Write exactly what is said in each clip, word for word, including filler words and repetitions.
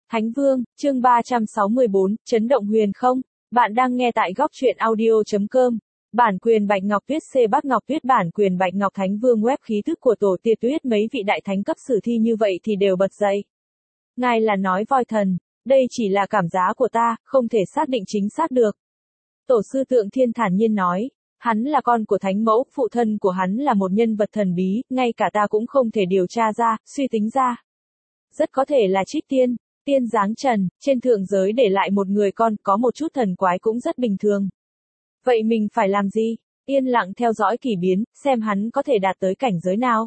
Thánh Vương, chương ba trăm sáu mươi bốn, chấn động huyền không? Bạn đang nghe tại góc truyện audio chấm com. Bản quyền Bạch Ngọc Tuyết C Bắc Ngọc Tuyết bản quyền Bạch Ngọc Thánh Vương web khí thức của tổ tiên tuyết mấy vị đại thánh cấp sử thi như vậy thì đều bật dậy. Ngài là nói voi thần, đây chỉ là cảm giá của ta, không thể xác định chính xác được. Tổ sư Tượng Thiên thản nhiên nói, hắn là con của thánh mẫu, phụ thân của hắn là một nhân vật thần bí, ngay cả ta cũng không thể điều tra ra, suy tính ra. Rất có thể là trích tiên. Tiên giáng trần, trên thượng giới để lại một người con, có một chút thần quái cũng rất bình thường. Vậy mình phải làm gì? Yên lặng theo dõi kỳ biến, xem hắn có thể đạt tới cảnh giới nào.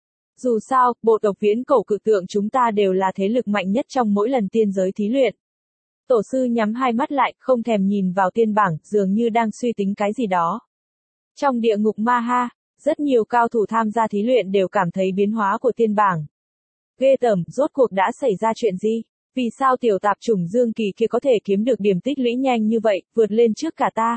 Dù sao, bộ tộc Viễn Cổ Cự Tượng chúng ta đều là thế lực mạnh nhất trong mỗi lần tiên giới thí luyện. Tổ sư nhắm hai mắt lại, không thèm nhìn vào tiên bảng, dường như đang suy tính cái gì đó. Trong địa ngục Ma Ha, rất nhiều cao thủ tham gia thí luyện đều cảm thấy biến hóa của tiên bảng. Ghê tởm, rốt cuộc đã xảy ra chuyện gì? Vì sao tiểu tạp chủng Dương Kỳ kia có thể kiếm được điểm tích lũy nhanh như vậy, vượt lên trước cả ta?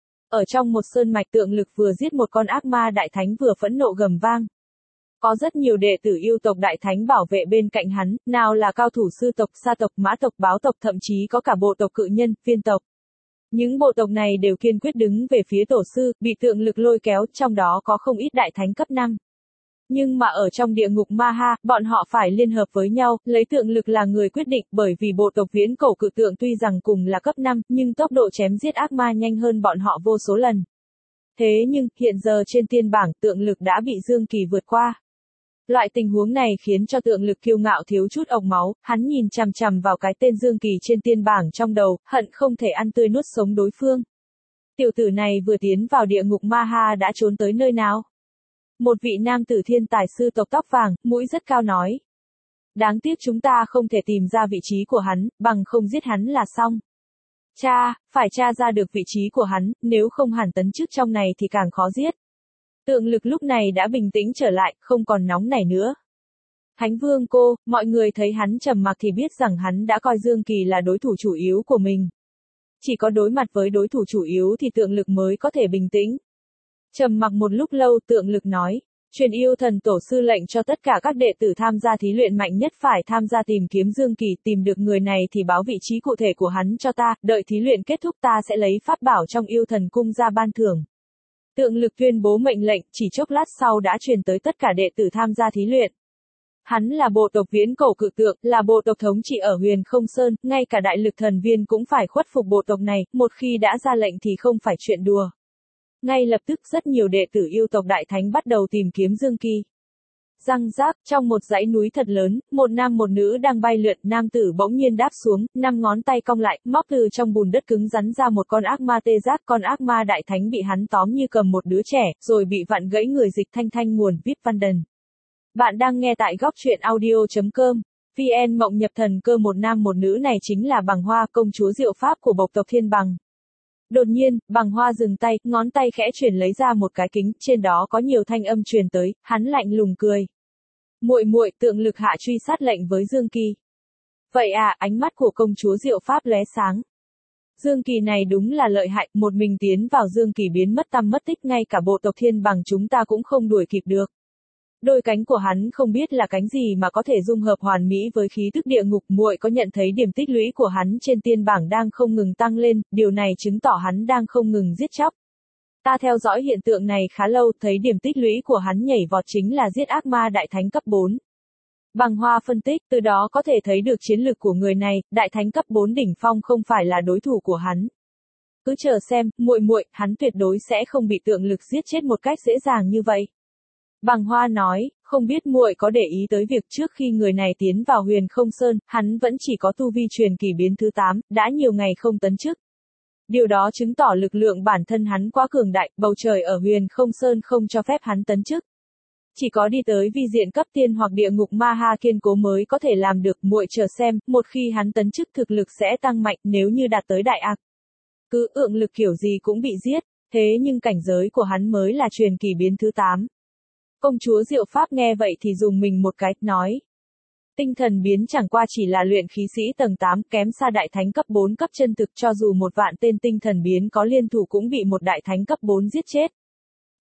Ở trong một sơn mạch tượng lực vừa giết một con ác ma đại thánh vừa phẫn nộ gầm vang. Có rất nhiều đệ tử yêu tộc đại thánh bảo vệ bên cạnh hắn, nào là cao thủ sư tộc, sa tộc, mã tộc, báo tộc, thậm chí có cả bộ tộc cự nhân, viên tộc. Những bộ tộc này đều kiên quyết đứng về phía tổ sư, bị tượng lực lôi kéo, trong đó có không ít đại thánh cấp năm. Nhưng mà ở trong địa ngục Ma Ha, bọn họ phải liên hợp với nhau, lấy tượng lực là người quyết định, bởi vì bộ tộc Viễn Cổ Cự Tượng tuy rằng cùng là cấp năm, nhưng tốc độ chém giết ác ma nhanh hơn bọn họ vô số lần. Thế nhưng, hiện giờ trên tiên bảng, tượng lực đã bị Dương Kỳ vượt qua. Loại tình huống này khiến cho tượng lực kiêu ngạo thiếu chút ọc máu, hắn nhìn chằm chằm vào cái tên Dương Kỳ trên tiên bảng trong đầu, hận không thể ăn tươi nuốt sống đối phương. Tiểu tử này vừa tiến vào địa ngục Ma Ha đã trốn tới nơi nào? Một vị nam tử thiên tài sư tộc tóc vàng, mũi rất cao nói. Đáng tiếc chúng ta không thể tìm ra vị trí của hắn, bằng không giết hắn là xong. Cha, phải tra ra được vị trí của hắn, nếu không hẳn tấn chức trong này thì càng khó giết. Tượng lực lúc này đã bình tĩnh trở lại, không còn nóng nảy nữa. Thánh Vương cô, mọi người thấy hắn trầm mặc thì biết rằng hắn đã coi Dương Kỳ là đối thủ chủ yếu của mình. Chỉ có đối mặt với đối thủ chủ yếu thì tượng lực mới có thể bình tĩnh. Trầm mặc một lúc lâu, tượng lực nói, truyền yêu thần tổ sư lệnh cho tất cả các đệ tử tham gia thí luyện mạnh nhất phải tham gia tìm kiếm Dương Kỳ, tìm được người này thì báo vị trí cụ thể của hắn cho ta, đợi thí luyện kết thúc ta sẽ lấy pháp bảo trong yêu thần cung ra ban thưởng. Tượng lực tuyên bố mệnh lệnh, chỉ chốc lát sau đã truyền tới tất cả đệ tử tham gia thí luyện. Hắn là bộ tộc Viễn Cổ Cự Tượng, là bộ tộc thống trị ở Huyền Không Sơn, ngay cả đại lực thần viên cũng phải khuất phục bộ tộc này, một khi đã ra lệnh thì không phải chuyện đùa. Ngay lập tức rất nhiều đệ tử yêu tộc đại thánh bắt đầu tìm kiếm Dương Kỳ. Răng rác, trong một dãy núi thật lớn, một nam một nữ đang bay lượn, nam tử bỗng nhiên đáp xuống, năm ngón tay cong lại, móc từ trong bùn đất cứng rắn ra một con ác ma tê giác, con ác ma đại thánh bị hắn tóm như cầm một đứa trẻ, rồi bị vặn gãy người dịch thanh thanh nguồn, viết văn đần. Bạn đang nghe tại góc truyện audio chấm com. vê en Mộng Nhập Thần Cơ, một nam một nữ này chính là Bằng Hoa, công chúa Diệu Pháp của bộ tộc Thiên Bằng. Đột nhiên, Bằng Hoa dừng tay, ngón tay khẽ chuyển lấy ra một cái kính, trên đó có nhiều thanh âm truyền tới, hắn lạnh lùng cười. Muội muội, tượng lực hạ truy sát lệnh với Dương Kỳ. Vậy à, ánh mắt của công chúa Diệu Pháp lóe sáng. Dương Kỳ này đúng là lợi hại, một mình tiến vào Dương Kỳ biến mất tăm mất tích, ngay cả bộ tộc Thiên Bằng chúng ta cũng không đuổi kịp được. Đôi cánh của hắn không biết là cánh gì mà có thể dung hợp hoàn mỹ với khí tức địa ngục, muội có nhận thấy điểm tích lũy của hắn trên tiên bảng đang không ngừng tăng lên, điều này chứng tỏ hắn đang không ngừng giết chóc. Ta theo dõi hiện tượng này khá lâu, thấy điểm tích lũy của hắn nhảy vọt chính là giết ác ma đại thánh cấp bốn. Bằng Hoa phân tích, từ đó có thể thấy được chiến lực của người này, đại thánh cấp bốn đỉnh phong không phải là đối thủ của hắn. Cứ chờ xem, muội muội, hắn tuyệt đối sẽ không bị tượng lực giết chết một cách dễ dàng như vậy. Bằng Hoa nói, không biết muội có để ý tới việc trước khi người này tiến vào Huyền Không Sơn, hắn vẫn chỉ có tu vi truyền kỳ biến thứ tám, đã nhiều ngày không tấn chức. Điều đó chứng tỏ lực lượng bản thân hắn quá cường đại, bầu trời ở Huyền Không Sơn không cho phép hắn tấn chức. Chỉ có đi tới vi diện cấp tiên hoặc địa ngục Ma Ha kiên cố mới có thể làm được, muội chờ xem, một khi hắn tấn chức thực lực sẽ tăng mạnh, nếu như đạt tới đại ác. Cứ ượng lực kiểu gì cũng bị giết, thế nhưng cảnh giới của hắn mới là truyền kỳ biến thứ tám. Công chúa Diệu Pháp nghe vậy thì dùng mình một cái, nói. Tinh thần biến chẳng qua chỉ là luyện khí sĩ tầng tám, kém xa đại thánh cấp bốn cấp chân thực, cho dù một vạn tên tinh thần biến có liên thủ cũng bị một đại thánh cấp bốn giết chết.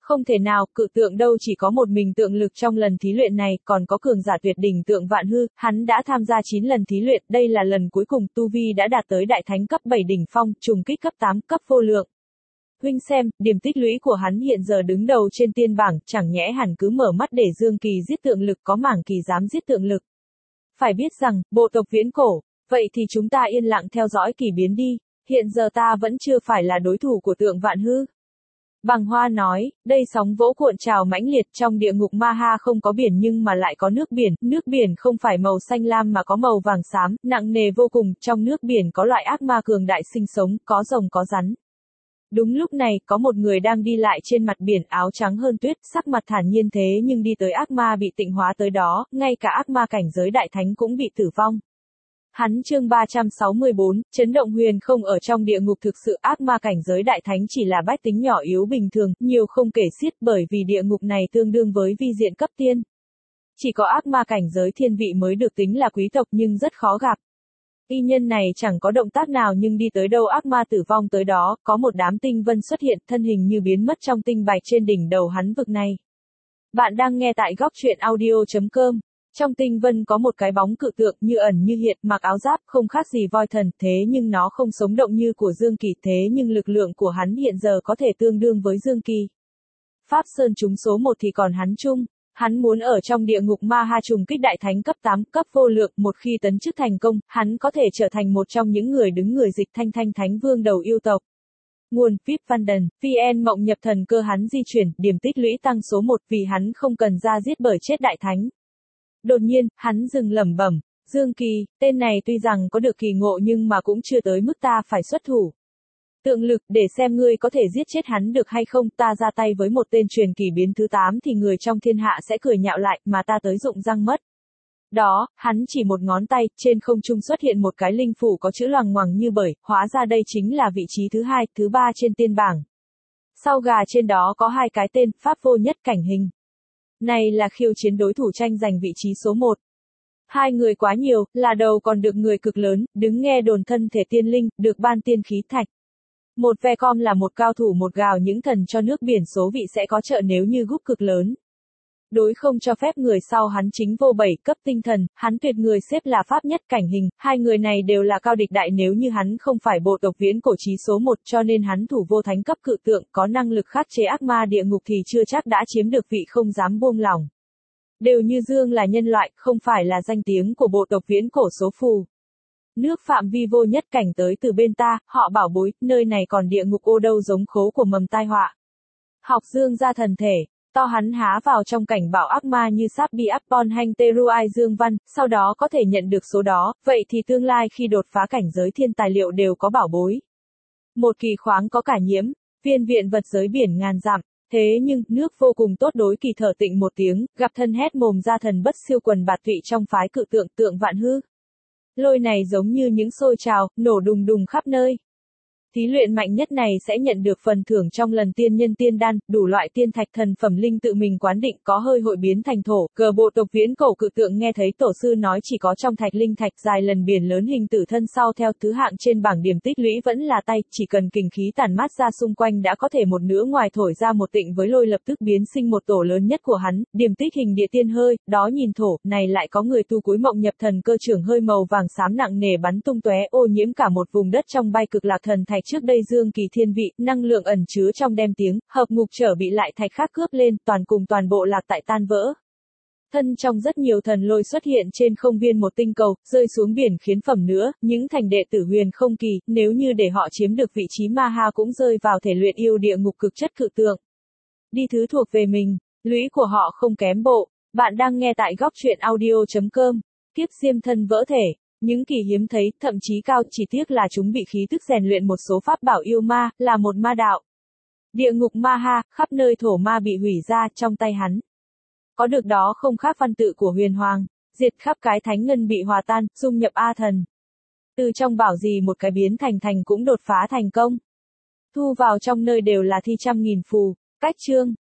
Không thể nào, cự tượng đâu chỉ có một mình tượng lực trong lần thí luyện này, còn có cường giả tuyệt đỉnh tượng vạn hư, hắn đã tham gia chín lần thí luyện, đây là lần cuối cùng, tu vi đã đạt tới đại thánh cấp bảy đỉnh phong, trùng kích cấp tám, cấp vô lượng. Huynh xem, điểm tích lũy của hắn hiện giờ đứng đầu trên tiên bảng, chẳng nhẽ hẳn cứ mở mắt để Dương Kỳ giết tượng lực, có mảng kỳ dám giết tượng lực. Phải biết rằng, bộ tộc viễn cổ, vậy thì chúng ta yên lặng theo dõi kỳ biến đi, hiện giờ ta vẫn chưa phải là đối thủ của tượng vạn hư. Bằng Hoa nói, đây sóng vỗ cuộn trào mãnh liệt, trong địa ngục Ma Ha không có biển nhưng mà lại có nước biển, nước biển không phải màu xanh lam mà có màu vàng xám, nặng nề vô cùng, trong nước biển có loại ác ma cường đại sinh sống, có rồng có rắn. Đúng lúc này, có một người đang đi lại trên mặt biển, áo trắng hơn tuyết, sắc mặt thản nhiên thế nhưng đi tới ác ma bị tịnh hóa tới đó, ngay cả ác ma cảnh giới đại thánh cũng bị tử vong. Hắn chương ba trăm sáu mươi bốn, chấn động huyền không ở trong địa ngục thực sự ác ma cảnh giới đại thánh chỉ là bách tính nhỏ yếu bình thường, nhiều không kể xiết bởi vì địa ngục này tương đương với vi diện cấp tiên. Chỉ có ác ma cảnh giới thiên vị mới được tính là quý tộc nhưng rất khó gặp. Y nhân này chẳng có động tác nào nhưng đi tới đâu ác ma tử vong tới đó, có một đám tinh vân xuất hiện thân hình như biến mất trong tinh bạch trên đỉnh đầu hắn vực này. Bạn đang nghe tại góc truyện audio chấm com. Trong tinh vân có một cái bóng cự tượng như ẩn như hiện, mặc áo giáp không khác gì voi thần, thế nhưng nó không sống động như của Dương Kỳ, thế nhưng lực lượng của hắn hiện giờ có thể tương đương với Dương Kỳ. Pháp Sơn trúng số một thì còn hắn chung, hắn muốn ở trong địa ngục Ma Ha trùng kích đại thánh cấp tám, cấp vô lượng, một khi tấn chức thành công, hắn có thể trở thành một trong những người đứng người dịch thanh thanh thánh vương đầu yêu tộc. Nguồn víp Văn Đần, vê en Mộng nhập thần cơ hắn di chuyển, điểm tích lũy tăng số một vì hắn không cần ra giết bởi chết đại thánh. Đột nhiên, hắn dừng lẩm bẩm, Dương Kỳ, tên này tuy rằng có được kỳ ngộ nhưng mà cũng chưa tới mức ta phải xuất thủ. Tượng lực, để xem ngươi có thể giết chết hắn được hay không, ta ra tay với một tên truyền kỳ biến thứ tám thì người trong thiên hạ sẽ cười nhạo lại, mà ta tới dụng răng mất. Đó, hắn chỉ một ngón tay, trên không trung xuất hiện một cái linh phủ có chữ loằng ngoằng như bởi, hóa ra đây chính là vị trí thứ hai, thứ ba trên tiên bảng. Sau gà trên đó có hai cái tên, Pháp Vô Nhất Cảnh Hình. Này là khiêu chiến đối thủ tranh giành vị trí số một. Hai người quá nhiều, là đầu còn được người cực lớn, đứng nghe đồn thân thể tiên linh, được ban tiên khí thạch. Một ve com là một cao thủ một gào những thần cho nước biển số vị sẽ có trợ nếu như gúp cực lớn. Đối không cho phép người sau hắn chính vô bảy cấp tinh thần, hắn tuyệt người xếp là Pháp Nhất Cảnh Hình, hai người này đều là cao địch đại nếu như hắn không phải bộ tộc viễn cổ chí số một cho nên hắn thủ vô thánh cấp cự tượng có năng lực khắc chế ác ma địa ngục thì chưa chắc đã chiếm được vị không dám buông lòng. Đều như Dương là nhân loại, không phải là danh tiếng của bộ tộc viễn cổ số phù. Nước phạm vi vô nhất cảnh tới từ bên ta, họ bảo bối, nơi này còn địa ngục ô đâu giống khố của mầm tai họa. Học Dương ra thần thể. To hắn há vào trong cảnh bảo ác ma như Sabi Appon Hanh Teruai Dương Văn, sau đó có thể nhận được số đó, vậy thì tương lai khi đột phá cảnh giới thiên tài liệu đều có bảo bối. Một kỳ khoáng có cả nhiễm, viên viện vật giới biển ngàn dặm, thế nhưng, nước vô cùng tốt đối kỳ thở tịnh một tiếng, gặp thân hét mồm ra thần bất siêu quần bạt tụy trong phái cự tượng tượng vạn hư. Lôi này giống như những xôi trào, nổ đùng đùng khắp nơi. Thí luyện mạnh nhất này sẽ nhận được phần thưởng trong lần tiên nhân tiên đan, đủ loại tiên thạch thần phẩm linh tự mình quán định có hơi hội biến thành thổ, cờ bộ tộc viễn cổ cự tượng nghe thấy tổ sư nói chỉ có trong thạch linh thạch dài lần biển lớn hình tử thân sau theo thứ hạng trên bảng điểm tích lũy vẫn là tay, chỉ cần kình khí tản mát ra xung quanh đã có thể một nửa ngoài thổi ra một tịnh với lôi lập tức biến sinh một tổ lớn nhất của hắn, điểm tích hình địa tiên hơi, đó nhìn thổ, này lại có người tu cúi mộng nhập thần cơ trưởng hơi màu vàng xám nặng nề bắn tung tóe ô nhiễm cả một vùng đất trong bay cực lạc thần thạch trước đây Dương Kỳ thiên vị, năng lượng ẩn chứa trong đem tiếng, hợp ngục trở bị lại thạch khác cướp lên, toàn cùng toàn bộ lạc tại tan vỡ. Thân trong rất nhiều thần lôi xuất hiện trên không viên một tinh cầu, rơi xuống biển khiến phẩm nữa, những thành đệ tử huyền không kỳ, nếu như để họ chiếm được vị trí ma ha cũng rơi vào thể luyện yêu địa ngục cực chất cự tượng. Đi thứ thuộc về mình, lũy của họ không kém bộ, bạn đang nghe tại góc truyện audio chấm com, kiếp diêm thân vỡ thể. Những kỳ hiếm thấy, thậm chí cao, chỉ tiếc là chúng bị khí tức rèn luyện một số pháp bảo yêu ma, là một ma đạo. Địa ngục ma ha, khắp nơi thổ ma bị hủy ra, trong tay hắn. Có được đó không khác văn tự của huyền hoàng, diệt khắp cái thánh ngân bị hòa tan, dung nhập A thần. Từ trong bảo gì một cái biến thành thành cũng đột phá thành công. Thu vào trong nơi đều là thi trăm nghìn phù, cách chương.